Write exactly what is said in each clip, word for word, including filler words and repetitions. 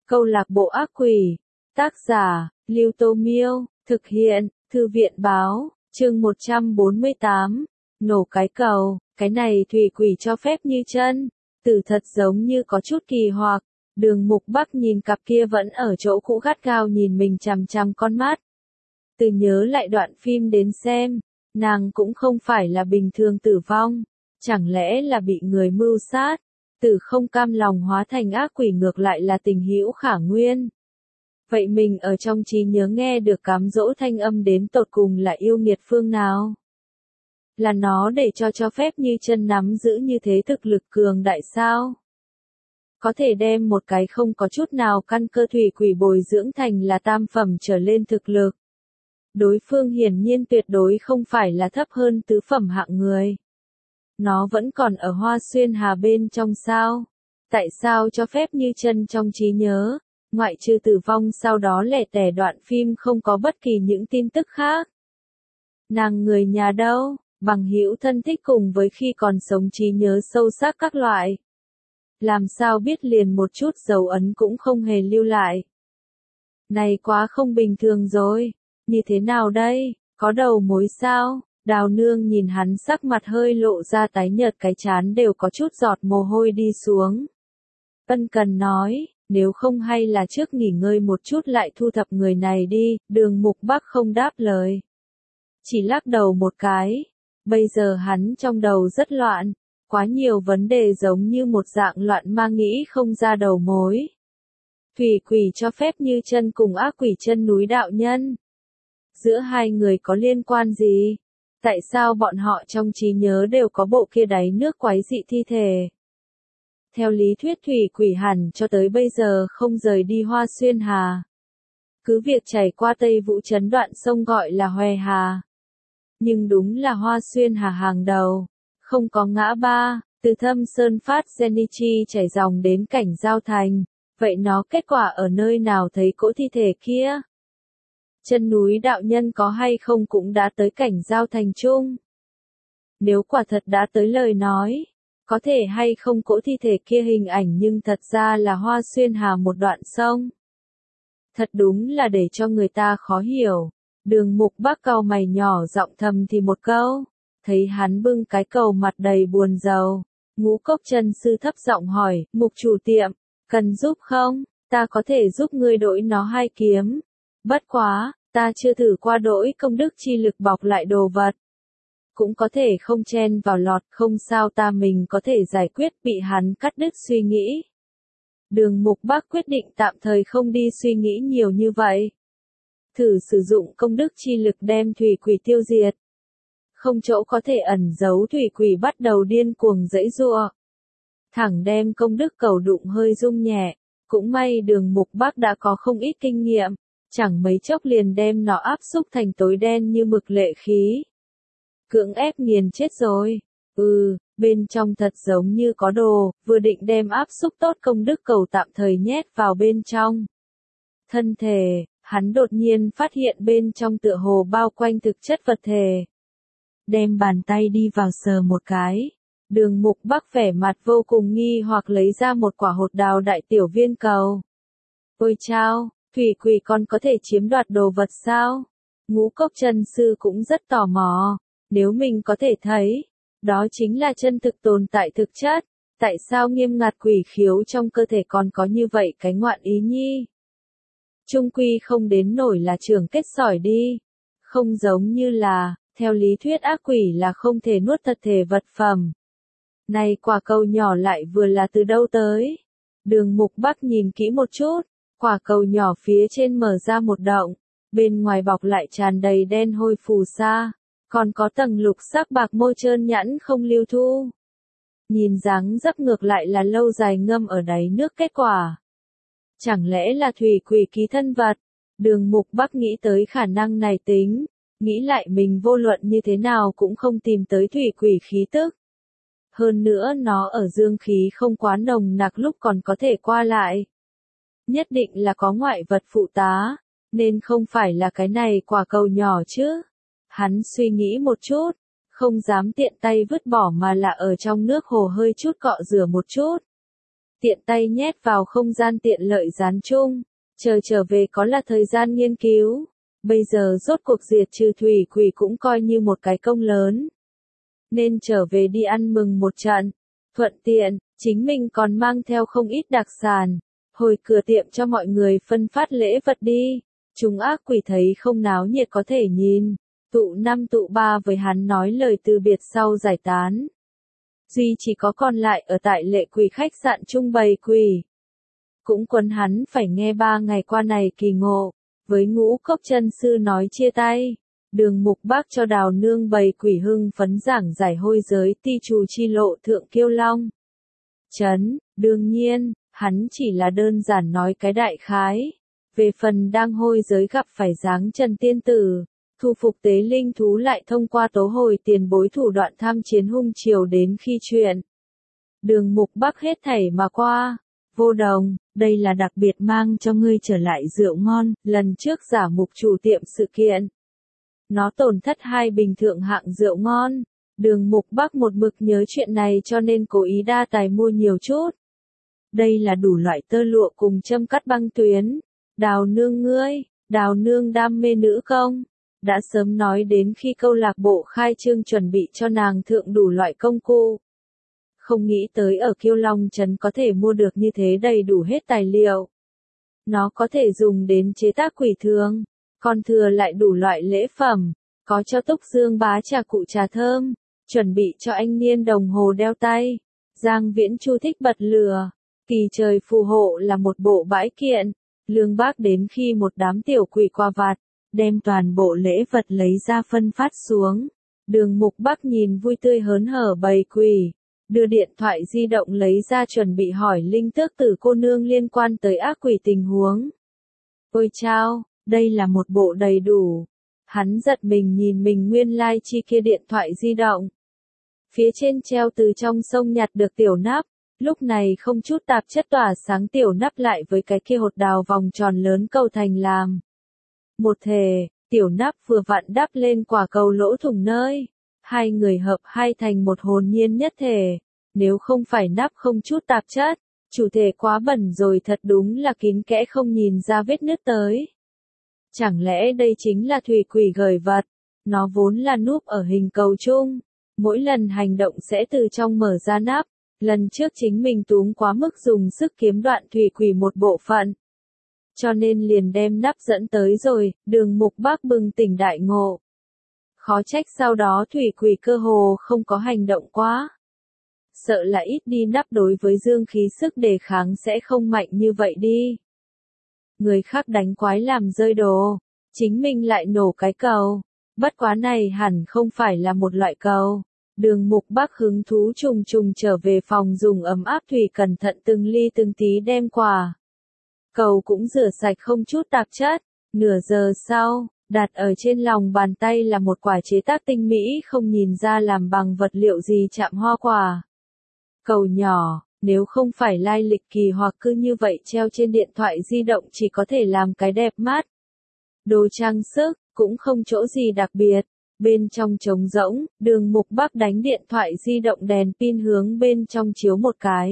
Câu lạc bộ ác quỷ. Tác giả, Lưu Tô Miêu. Thực hiện, Thư viện Báo. Chương một trăm bốn mươi tám. Nổ cái cầu. Cái này thủy quỷ cho phép như chân. Tử thật giống như có chút kỳ hoặc. Đường Mục Bắc nhìn cặp kia vẫn ở chỗ cũ gắt gao nhìn mình chằm chằm con mắt. Từ nhớ lại đoạn phim đến xem. Nàng cũng không phải là bình thường tử vong. Chẳng lẽ là bị người mưu sát? Tử không cam lòng hóa thành ác quỷ ngược lại là tình hữu khả nguyên. Vậy mình ở trong trí nhớ nghe được cám dỗ thanh âm đến tột cùng là yêu nghiệt phương nào? Là nó để cho cho phép như chân nắm giữ như thế thực lực cường đại sao? Có thể đem một cái không có chút nào căn cơ thủy quỷ bồi dưỡng thành là tam phẩm trở lên thực lực. Đối phương hiển nhiên tuyệt đối không phải là thấp hơn tứ phẩm hạng người. Nó vẫn còn ở Hoa Xuyên Hà bên trong sao? Tại sao cho phép như chân trong trí nhớ, ngoại trừ tử vong sau đó lẻ tẻ đoạn phim không có bất kỳ những tin tức khác? Nàng người nhà đâu, bằng hữu thân thích cùng với khi còn sống trí nhớ sâu sắc các loại. Làm sao biết liền một chút dấu ấn cũng không hề lưu lại. Này quá không bình thường rồi, như thế nào đây, có đầu mối sao? Đào nương nhìn hắn sắc mặt hơi lộ ra tái nhợt cái trán đều có chút giọt mồ hôi đi xuống. Ân cần nói, nếu không hay là trước nghỉ ngơi một chút lại thu thập người này đi, Đường Mục Bắc không đáp lời. Chỉ lắc đầu một cái, bây giờ hắn trong đầu rất loạn, quá nhiều vấn đề giống như một dạng loạn ma nghĩ không ra đầu mối. Thủy quỷ cho phép như chân cùng ác quỷ chân núi đạo nhân. Giữa hai người có liên quan gì? Tại sao bọn họ trong trí nhớ đều có bộ kia đáy nước quái dị thi thể? Theo lý thuyết thủy quỷ hẳn cho tới bây giờ không rời đi Hoa Xuyên Hà. Cứ việc chảy qua Tây Vũ Trấn đoạn sông gọi là Hòe Hà. Nhưng đúng là Hoa Xuyên Hà hàng đầu. Không có ngã ba, từ Thâm Sơn phát Genichi chảy dòng đến cảnh Giao Thành. Vậy nó kết quả ở nơi nào thấy cỗ thi thể kia? Chân núi đạo nhân có hay không cũng đã tới cảnh Giao Thành chung. Nếu quả thật đã tới lời nói, có thể hay không cỗ thi thể kia hình ảnh nhưng thật ra là Hoa Xuyên Hà một đoạn sông. Thật đúng là để cho người ta khó hiểu. Đường Mục Bắc cau mày nhỏ giọng thầm thì một câu, thấy hắn bưng cái cầu mặt đầy buồn rầu. Ngũ Cốc Chân Sư thấp giọng hỏi, Mục chủ tiệm, cần giúp không? Ta có thể giúp ngươi đổi nó hai kiếm. Bất quá, ta chưa thử qua đổi công đức chi lực bọc lại đồ vật. Cũng có thể không chen vào lọt, không sao ta mình có thể giải quyết, bị hắn cắt đứt suy nghĩ. Đường Mục Bắc quyết định tạm thời không đi suy nghĩ nhiều như vậy. Thử sử dụng công đức chi lực đem thủy quỷ tiêu diệt. Không chỗ có thể ẩn giấu thủy quỷ bắt đầu điên cuồng giãy giụa. Thẳng đem công đức cầu đụng hơi rung nhẹ. Cũng may Đường Mục Bắc đã có không ít kinh nghiệm. Chẳng mấy chốc liền đem nó áp xúc thành tối đen như mực lệ khí. Cưỡng ép nghiền chết rồi. Ừ, bên trong thật giống như có đồ, vừa định đem áp xúc tốt công đức cầu tạm thời nhét vào bên trong. Thân thể, hắn đột nhiên phát hiện bên trong tựa hồ bao quanh thực chất vật thể. Đem bàn tay đi vào sờ một cái. Đường Mục Bắc vẻ mặt vô cùng nghi hoặc lấy ra một quả hột đào đại tiểu viên cầu. Ôi chao! Thủy quỷ còn có thể chiếm đoạt đồ vật sao? Ngũ Cốc Chân Sư cũng rất tò mò. Nếu mình có thể thấy, đó chính là chân thực tồn tại thực chất. Tại sao nghiêm ngặt quỷ khiếu trong cơ thể còn có như vậy cái ngoạn ý nhi? Trung quy không đến nổi là trưởng kết sỏi đi. Không giống như là, theo lý thuyết ác quỷ là không thể nuốt thật thể vật phẩm. Này quả cầu nhỏ lại vừa là từ đâu tới? Đường Mục Bắc nhìn kỹ một chút. Quả cầu nhỏ phía trên mở ra một động, bên ngoài bọc lại tràn đầy đen hôi phù sa, còn có tầng lục sắc bạc môi trơn nhẵn không lưu thu. Nhìn dáng dấp ngược lại là lâu dài ngâm ở đáy nước kết quả. Chẳng lẽ là thủy quỷ ký thân vật? Đường Mục Bắc nghĩ tới khả năng này tính, nghĩ lại mình vô luận như thế nào cũng không tìm tới thủy quỷ khí tức. Hơn nữa nó ở dương khí không quá nồng nặc lúc còn có thể qua lại. Nhất định là có ngoại vật phụ tá, nên không phải là cái này quả cầu nhỏ chứ. Hắn suy nghĩ một chút, không dám tiện tay vứt bỏ mà là ở trong nước hồ hơi chút cọ rửa một chút. tiện tay nhét vào không gian tiện lợi dán chung, chờ trở về có là thời gian nghiên cứu. Bây giờ rốt cuộc diệt trừ thủy quỷ cũng coi như một cái công lớn. Nên trở về đi ăn mừng một trận. Thuận tiện, chính mình còn mang theo không ít đặc sản. Hồi cửa tiệm cho mọi người phân phát lễ vật đi. Chúng ác quỷ thấy không náo nhiệt có thể nhìn. Tụ năm tụ ba với hắn nói lời từ biệt sau giải tán. Duy chỉ có còn lại ở tại lệ quỷ khách sạn trung bày quỷ. Cũng quấn hắn phải nghe ba ngày qua này kỳ ngộ. Với ngũ cốc chân sư nói chia tay. Đường mục bác cho đào nương bày quỷ hưng phấn giảng giải hôi giới ti trù chi lộ thượng kiêu long. Chấn, đương nhiên, hắn chỉ là đơn giản nói cái đại khái. Về phần đang hôi giới gặp phải dáng trần tiên tử, thu phục tế linh thú lại thông qua tố hồi tiền bối thủ đoạn tham chiến hung triều đến khi chuyện. Đường mục bắc hết thảy mà qua. Vô Đồng, đây là đặc biệt mang cho ngươi trở lại rượu ngon, lần trước giả mục chủ tiệm sự kiện. Nó tổn thất hai bình thượng hạng rượu ngon. Đường mục bắc một mực nhớ chuyện này cho nên cố ý đa tài mua nhiều chút. Đây là đủ loại tơ lụa cùng châm cắt băng tuyến. Đào nương ngươi, đào nương đam mê nữ công. Đã sớm nói đến khi câu lạc bộ khai trương chuẩn bị cho nàng thượng đủ loại công cụ. Không nghĩ tới ở Kiêu Long Trấn có thể mua được như thế đầy đủ hết tài liệu. Nó có thể dùng đến chế tác quỷ thương, còn thừa lại đủ loại lễ phẩm, có cho Túc Dương bá trà cụ trà thơm, chuẩn bị cho anh niên đồng hồ đeo tay. Giang Viễn Chu thích bật lửa, kỳ trời phù hộ là một bộ bãi kiện, Lương Bác đến khi một đám tiểu quỷ qua vặt, đem toàn bộ lễ vật lấy ra phân phát xuống. Đường Mục Bắc nhìn vui tươi hớn hở bầy quỷ. Đưa điện thoại di động lấy ra chuẩn bị hỏi Linh Tước Tử cô nương liên quan tới ác quỷ tình huống. Ôi chao, đây là một bộ đầy đủ. Hắn giật mình nhìn mình nguyên lai like chi kia điện thoại di động. Phía trên treo từ trong sông nhặt được tiểu nắp, lúc này không chút tạp chất tỏa sáng tiểu nắp lại với cái kia hột đào vòng tròn lớn cầu thành làm. Một thể, tiểu nắp vừa vặn đắp lên quả cầu lỗ thủng nơi. Hai người hợp hai thành một hồn nhiên nhất thể, nếu không phải nắp không chút tạp chất, chủ thể quá bẩn rồi thật đúng là kín kẽ không nhìn ra vết nứt tới. Chẳng lẽ đây chính là thủy quỷ gửi vật, nó vốn là núp ở hình cầu chung, mỗi lần hành động sẽ từ trong mở ra nắp, lần trước chính mình túm quá mức dùng sức kiếm đoạn thủy quỷ một bộ phận. Cho nên liền đem nắp dẫn tới rồi, Đường Mục Bắc bừng tỉnh đại ngộ. Khó trách sau đó thủy quỷ cơ hồ không có hành động quá. Sợ là ít đi nắp đối với dương khí sức đề kháng sẽ không mạnh như vậy đi. Người khác đánh quái làm rơi đồ, chính mình lại nổ cái cầu. Bất quá này hẳn không phải là một loại cầu. Đường Mục Bắc hứng thú trùng trùng trở về phòng dùng ấm áp thủy cẩn thận từng ly từng tí đem quả. Cầu cũng rửa sạch không chút tạp chất. Nửa giờ sau, đặt ở trên lòng bàn tay là một quả chế tác tinh mỹ không nhìn ra làm bằng vật liệu gì chạm hoa quả. Cầu nhỏ, nếu không phải lai lịch kỳ hoặc cứ như vậy treo trên điện thoại di động chỉ có thể làm cái đẹp mắt. Đồ trang sức, cũng không chỗ gì đặc biệt. Bên trong trống rỗng, Đường Mục Bắc đánh điện thoại di động đèn pin hướng bên trong chiếu một cái.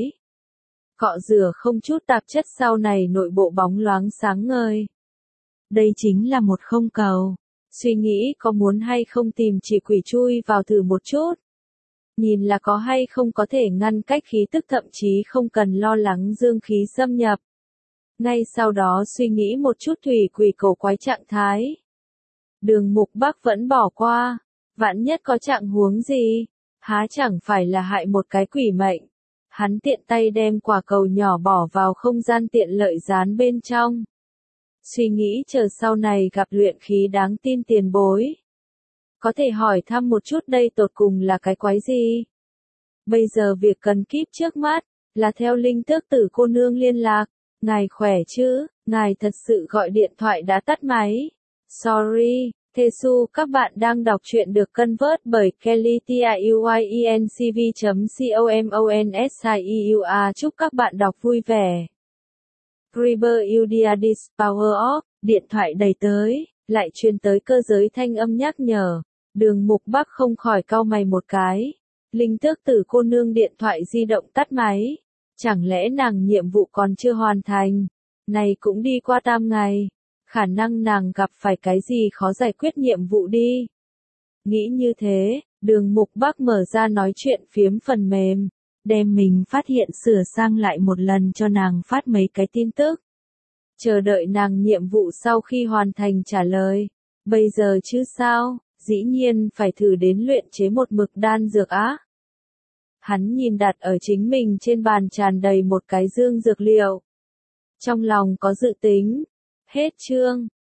Cọ rửa không chút tạp chất sau này nội bộ bóng loáng sáng ngời. Đây chính là một không cầu. Suy nghĩ có muốn hay không tìm chỉ quỷ chui vào thử một chút. Nhìn là có hay không có thể ngăn cách khí tức thậm chí không cần lo lắng dương khí xâm nhập. Ngay sau đó suy nghĩ một chút thủy quỷ cổ quái trạng thái. Đường Mục Bắc vẫn bỏ qua. Vạn nhất có trạng huống gì, há chẳng phải là hại một cái quỷ mệnh. Hắn tiện tay đem quả cầu nhỏ bỏ vào không gian tiện lợi dán bên trong. Suy nghĩ chờ sau này gặp luyện khí đáng tin tiền bối. Có thể hỏi thăm một chút đây tột cùng là cái quái gì? Bây giờ việc cần kíp trước mắt, là theo Linh Tước Tử cô nương liên lạc. Ngài khỏe chứ, ngài thật sự gọi điện thoại đã tắt máy. Sorry, Tesu các bạn đang đọc truyện được convert bởi Kelly Tiuyencv chấm commonsieur. Chúc các bạn đọc vui vẻ. River Udiadis Power Off, điện thoại đầy tới, lại truyền tới cơ giới thanh âm nhắc nhở. Đường Mục Bắc không khỏi cau mày một cái. Linh Tước Tử cô nương điện thoại di động tắt máy. Chẳng lẽ nàng nhiệm vụ còn chưa hoàn thành? Này cũng đi qua tam ngày. Khả năng nàng gặp phải cái gì khó giải quyết nhiệm vụ đi. Nghĩ như thế, Đường Mục Bắc mở ra nói chuyện phiếm phần mềm, đem mình phát hiện sửa sang lại một lần cho nàng phát mấy cái tin tức. Chờ đợi nàng nhiệm vụ sau khi hoàn thành trả lời. Bây giờ chứ sao, dĩ nhiên phải thử đến luyện chế một mực đan dược á. Hắn nhìn đặt ở chính mình trên bàn tràn đầy một cái dương dược liệu. Trong lòng có dự tính. Hết chương.